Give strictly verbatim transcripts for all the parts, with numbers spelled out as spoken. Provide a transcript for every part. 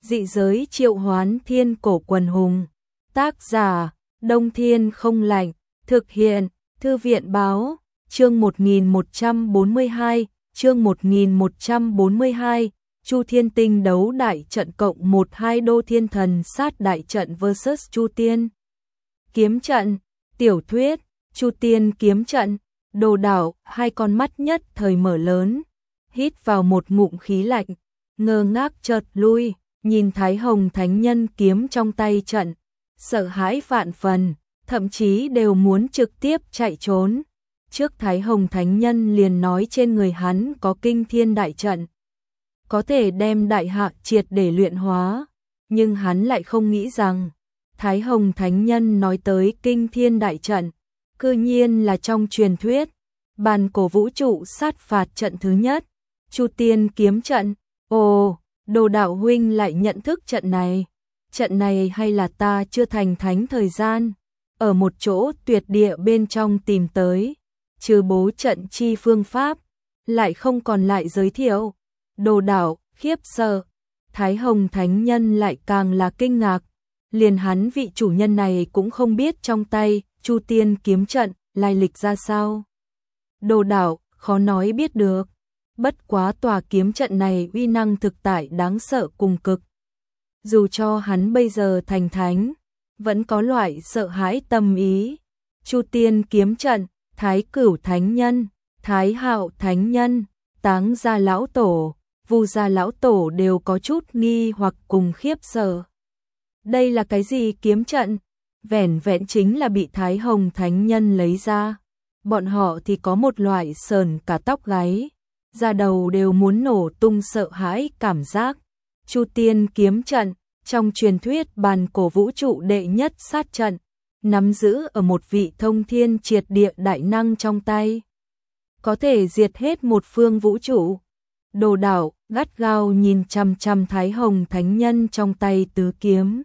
Dị giới triệu hoán thiên cổ quần hùng. Tác giả, Đông Thiên không lạnh. Thực hiện, Thư viện báo, chương một nghìn một trăm bốn mươi hai, chương một nghìn một trăm bốn mươi hai, Chu Thiên Tinh đấu đại trận cộng một hai đô thiên thần sát đại trận versus Chu Tiên kiếm trận. Tiểu thuyết, Chu Tiên kiếm trận. Đồ Đảo, hai con mắt nhất thời mở lớn, hít vào một ngụm khí lạnh, ngơ ngác chợt lui, nhìn Thái Hồng Thánh Nhân kiếm trong tay trận, sợ hãi vạn phần, thậm chí đều muốn trực tiếp chạy trốn. Trước Thái Hồng Thánh Nhân liền nói trên người hắn có kinh thiên đại trận, có thể đem đại hạ triệt để luyện hóa, nhưng hắn lại không nghĩ rằng Thái Hồng Thánh Nhân nói tới kinh thiên đại trận, cư nhiên là trong truyền thuyết bàn cổ vũ trụ sát phạt trận thứ nhất, Chu Tiên kiếm trận. Ồ, Đồ Đạo huynh lại nhận thức trận này. Trận này hay là ta chưa thành thánh thời gian, ở một chỗ tuyệt địa bên trong tìm tới, trừ bố trận chi phương pháp, lại không còn lại giới thiệu. Đồ Đảo khiếp sợ, Thái Hồng Thánh Nhân lại càng là kinh ngạc, liền hắn vị chủ nhân này cũng không biết trong tay Chu Tiên kiếm trận lai lịch ra sao. Đồ Đảo khó nói biết được, bất quá tòa kiếm trận này uy năng thực tại đáng sợ cùng cực. Dù cho hắn bây giờ thành thánh, vẫn có loại sợ hãi tâm ý. Chu Tiên kiếm trận, Thái Cửu Thánh Nhân, Thái Hạo Thánh Nhân, Táng Gia Lão Tổ, Vu Gia Lão Tổ đều có chút nghi hoặc cùng khiếp sợ. Đây là cái gì kiếm trận? Vẻn vẹn chính là bị Thái Hồng Thánh Nhân lấy ra, bọn họ thì có một loại sờn cả tóc gáy, da đầu đều muốn nổ tung sợ hãi cảm giác. Chu Tiên kiếm trận, trong truyền thuyết bàn cổ vũ trụ đệ nhất sát trận, nắm giữ ở một vị thông thiên triệt địa đại năng trong tay, có thể diệt hết một phương vũ trụ. Đồ Đảo gắt gao nhìn chằm chằm Thái Hồng Thánh Nhân trong tay tứ kiếm,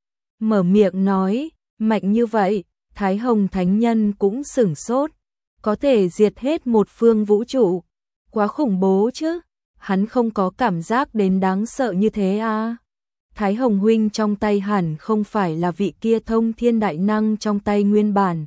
mở miệng nói, mạnh như vậy. Thái Hồng Thánh Nhân cũng sửng sốt, có thể diệt hết một phương vũ trụ, quá khủng bố chứ, hắn không có cảm giác đến đáng sợ như thế à. Thái Hồng huynh trong tay hẳn không phải là vị kia thông thiên đại năng trong tay nguyên bản,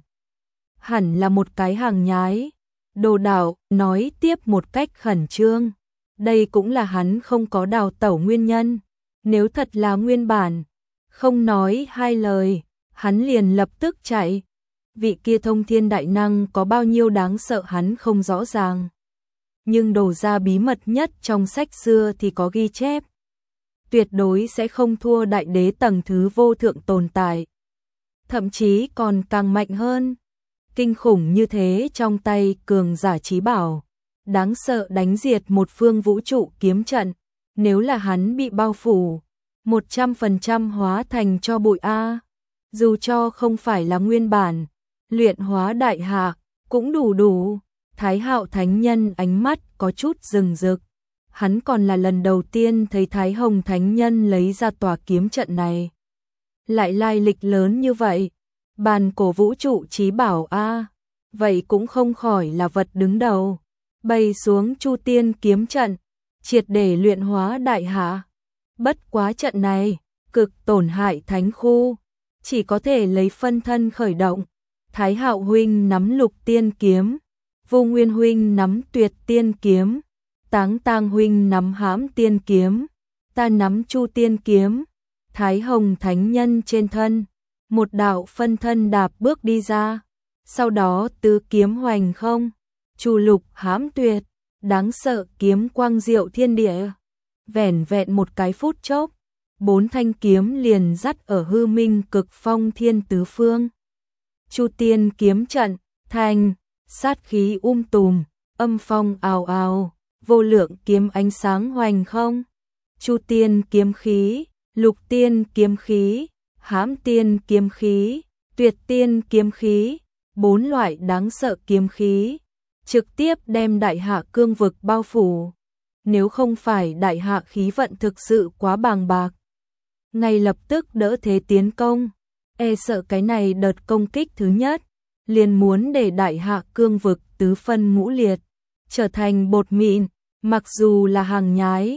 hẳn là một cái hàng nhái. Đồ Đảo nói tiếp một cách khẩn trương, đây cũng là hắn không có đào tẩu nguyên nhân, nếu thật là nguyên bản, không nói hai lời, hắn liền lập tức chạy. Vị kia thông thiên đại năng có bao nhiêu đáng sợ hắn không rõ ràng, nhưng đồ ra bí mật nhất trong sách xưa thì có ghi chép, tuyệt đối sẽ không thua đại đế tầng thứ vô thượng tồn tại, thậm chí còn càng mạnh hơn. Kinh khủng như thế trong tay cường giả trí bảo, đáng sợ đánh diệt một phương vũ trụ kiếm trận, nếu là hắn bị bao phủ, một trăm phần trăm hóa thành cho bụi a. Dù cho không phải là nguyên bản, luyện hóa đại hạ, cũng đủ đủ. Thái Hạo Thánh Nhân ánh mắt có chút rừng rực, hắn còn là lần đầu tiên thấy Thái Hồng Thánh Nhân lấy ra tòa kiếm trận này, lại lai lịch lớn như vậy, bàn cổ vũ trụ chí bảo a, vậy cũng không khỏi là vật đứng đầu, bày xuống Chu Tiên kiếm trận, triệt để luyện hóa đại hạ. Bất quá trận này cực tổn hại thánh khu, chỉ có thể lấy phân thân khởi động. Thái Hạo huynh nắm Lục Tiên kiếm, Vô Nguyên huynh nắm Tuyệt Tiên kiếm, Táng Tang huynh nắm Hãm Tiên kiếm, ta nắm Chu Tiên kiếm. Thái Hồng Thánh Nhân trên thân, một đạo phân thân đạp bước đi ra, sau đó tứ kiếm hoành không, Chu Lục Hãm Tuyệt, đáng sợ kiếm quang diệu thiên địa. Vẻn vẹn một cái phút chốc, bốn thanh kiếm liền dắt ở hư minh cực phong thiên tứ phương. Chu Tiên kiếm trận thành, sát khí um tùm, âm phong ào ào, vô lượng kiếm ánh sáng hoành không. Chu Tiên kiếm khí, Lục Tiên kiếm khí, Hãm Tiên kiếm khí, Tuyệt Tiên kiếm khí, bốn loại đáng sợ kiếm khí, trực tiếp đem đại hạ cương vực bao phủ. Nếu không phải đại hạ khí vận thực sự quá bàng bạc, ngay lập tức đỡ thế tiến công, e sợ cái này đợt công kích thứ nhất, liền muốn để đại hạ cương vực tứ phân ngũ liệt, trở thành bột mịn. Mặc dù là hàng nhái,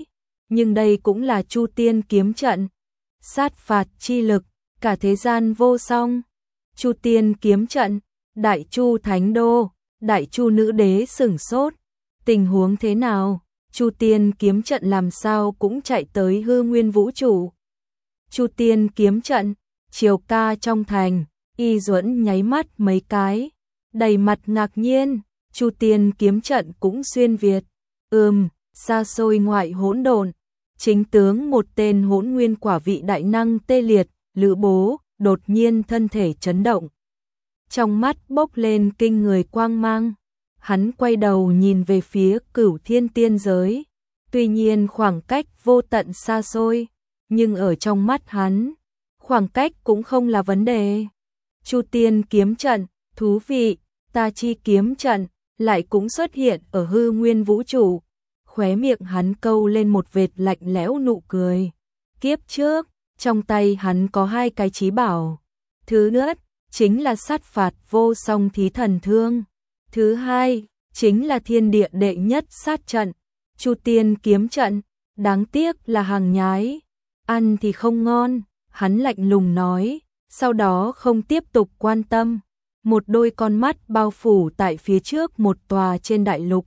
nhưng đây cũng là Chu Tiên kiếm trận, sát phạt chi lực, cả thế gian vô song. Chu Tiên kiếm trận, Đại Chu Thánh Đô, Đại Chu nữ đế sửng sốt, tình huống thế nào? Chu Tiên kiếm trận làm sao cũng chạy tới hư nguyên vũ trụ. Chu Tiên kiếm trận, Triều ca trong thành, Y Duẫn nháy mắt mấy cái, đầy mặt ngạc nhiên, Chu Tiên kiếm trận cũng xuyên Việt. Ừm, xa xôi ngoại hỗn độn, chính tướng một tên hỗn nguyên quả vị đại năng tê liệt, Lữ Bố, đột nhiên thân thể chấn động. Trong mắt bốc lên kinh người quang mang, hắn quay đầu nhìn về phía Cửu Thiên tiên giới, tuy nhiên khoảng cách vô tận xa xôi, nhưng ở trong mắt hắn, khoảng cách cũng không là vấn đề. Chu Tiên kiếm trận, thú vị, Ta Chi kiếm trận, lại cũng xuất hiện ở hư nguyên vũ trụ. Khóe miệng hắn câu lên một vệt lạnh lẽo nụ cười. Kiếp trước, trong tay hắn có hai cái chí bảo. Thứ nhất, chính là sát phạt vô song thí thần thương. Thứ hai, chính là thiên địa đệ nhất sát trận, Chu Tiên kiếm trận, đáng tiếc là hàng nhái. Ăn thì không ngon, hắn lạnh lùng nói, sau đó không tiếp tục quan tâm. Một đôi con mắt bao phủ tại phía trước một tòa trên đại lục.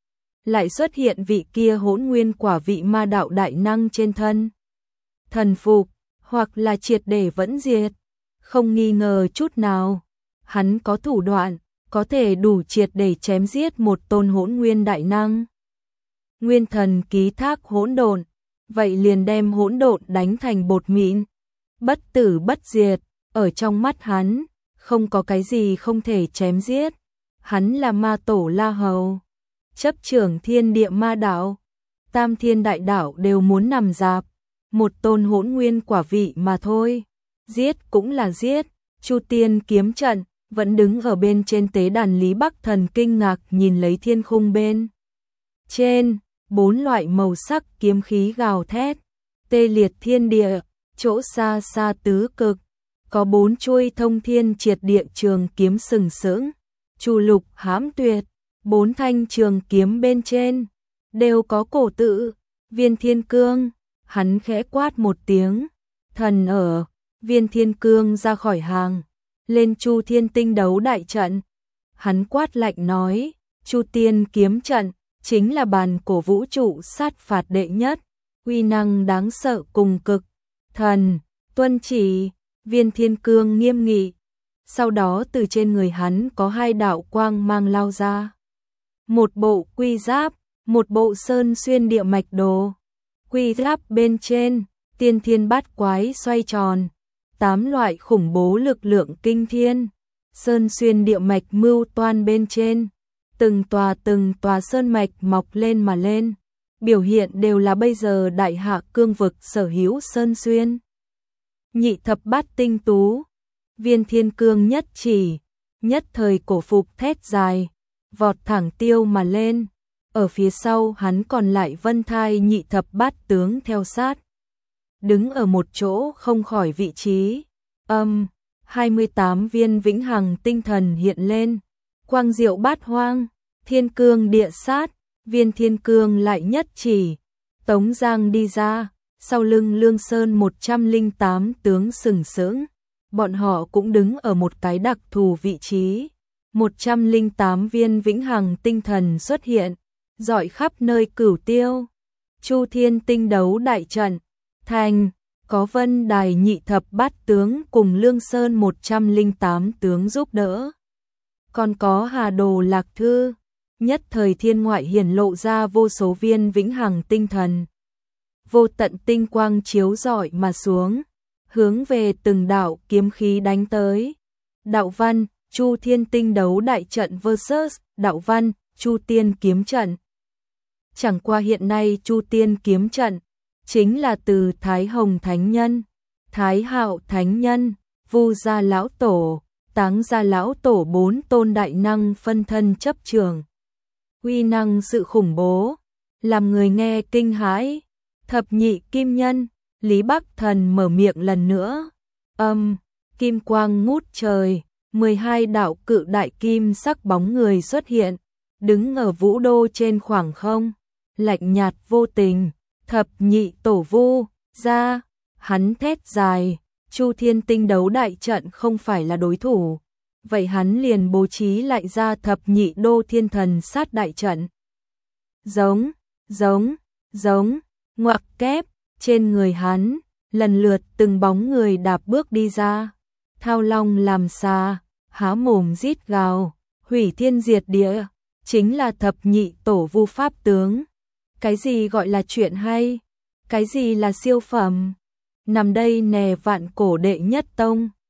Lại xuất hiện vị kia hỗn nguyên quả vị ma đạo đại năng trên thân. Thần phục, hoặc là triệt để vẫn diệt. Không nghi ngờ chút nào. Hắn có thủ đoạn, có thể đủ triệt để chém giết một tôn hỗn nguyên đại năng. Nguyên thần ký thác hỗn độn, vậy liền đem hỗn độn đánh thành bột mịn. Bất tử bất diệt, ở trong mắt hắn, không có cái gì không thể chém giết. Hắn là ma tổ La Hầu, chấp trưởng thiên địa ma đạo, tam thiên đại đạo đều muốn nằm dạp, một tôn hỗn nguyên quả vị mà thôi. Giết cũng là giết. Chu Tiên kiếm trận, vẫn đứng ở bên trên tế đàn Lý Bắc Thần kinh ngạc nhìn lấy thiên khung bên trên, bốn loại màu sắc kiếm khí gào thét, tê liệt thiên địa, chỗ xa xa tứ cực, có bốn chuôi thông thiên triệt địa trường kiếm sừng sững, chu lục hãm tuyệt, bốn thanh trường kiếm bên trên, đều có cổ tự, Viên Thiên Cương. Hắn khẽ quát một tiếng, thần ở, Viên Thiên Cương ra khỏi hàng, lên Chu Thiên tinh đấu đại trận. Hắn quát lạnh nói, Chu Tiên kiếm trận, chính là bàn cổ vũ trụ sát phạt đệ nhất, uy năng đáng sợ cùng cực. Thần, tuân chỉ. Viên Thiên Cương nghiêm nghị. Sau đó từ trên người hắn có hai đạo quang mang lao ra. Một bộ quy giáp, một bộ sơn xuyên địa mạch đồ. Quy giáp bên trên, tiên thiên bát quái xoay tròn, tám loại khủng bố lực lượng kinh thiên. Sơn xuyên địa mạch mưu toan bên trên, từng tòa từng tòa sơn mạch mọc lên mà lên, biểu hiện đều là bây giờ đại hạ cương vực sở hữu sơn xuyên. Nhị thập bát tinh tú, Viên Thiên Cương nhất chỉ, nhất thời cổ phục thét dài, vọt thẳng tiêu mà lên. Ở phía sau hắn còn lại vân thai nhị thập bát tướng theo sát, đứng ở một chỗ không khỏi vị trí. Âm, hai mươi tám viên vĩnh hằng tinh thần hiện lên, quang diệu bát hoang, thiên cương địa sát. Viên Thiên Cương lại nhất chỉ, tống giang đi ra, sau lưng Lương Sơn một trăm lẻ tám tướng sừng sững, bọn họ cũng đứng ở một cái đặc thù vị trí. một trăm lẻ tám viên vĩnh hằng tinh thần xuất hiện, rọi khắp nơi cửu tiêu. Chu Thiên tinh đấu đại trận, thành, có Vân Đài nhị thập bát tướng cùng Lương Sơn một trăm lẻ tám tướng giúp đỡ. Còn có Hà Đồ Lạc Thư, nhất thời thiên ngoại hiển lộ ra vô số viên vĩnh hằng tinh thần. Vô tận tinh quang chiếu rọi mà xuống, hướng về từng đạo kiếm khí đánh tới. Đạo văn, Chu Thiên tinh đấu đại trận versus đạo văn, Chu Tiên kiếm trận. Chẳng qua hiện nay Chu Tiên kiếm trận chính là từ Thái Hồng Thánh Nhân, Thái Hạo Thánh Nhân, Vu Gia Lão Tổ, Táng Gia Lão Tổ bốn tôn đại năng phân thân chấp trường. Uy năng sự khủng bố, làm người nghe kinh hãi. Thập nhị kim nhân, Lý Bắc Thần mở miệng lần nữa. Âm, kim quang ngút trời, mười hai đạo cự đại kim sắc bóng người xuất hiện, đứng ở vũ đô trên khoảng không, lạnh nhạt vô tình, thập nhị tổ vu, ra, hắn thét dài, Chu Thiên Tinh đấu đại trận không phải là đối thủ, vậy hắn liền bố trí lại ra thập nhị đô thiên thần sát đại trận. Giống, giống, giống, ngoặc kép, trên người hắn, lần lượt từng bóng người đạp bước đi ra, thao long làm xà, há mồm rít gào, hủy thiên diệt địa, chính là thập nhị tổ vu pháp tướng. Cái gì gọi là chuyện hay? Cái gì là siêu phẩm? Nằm đây nè vạn cổ đệ nhất tông.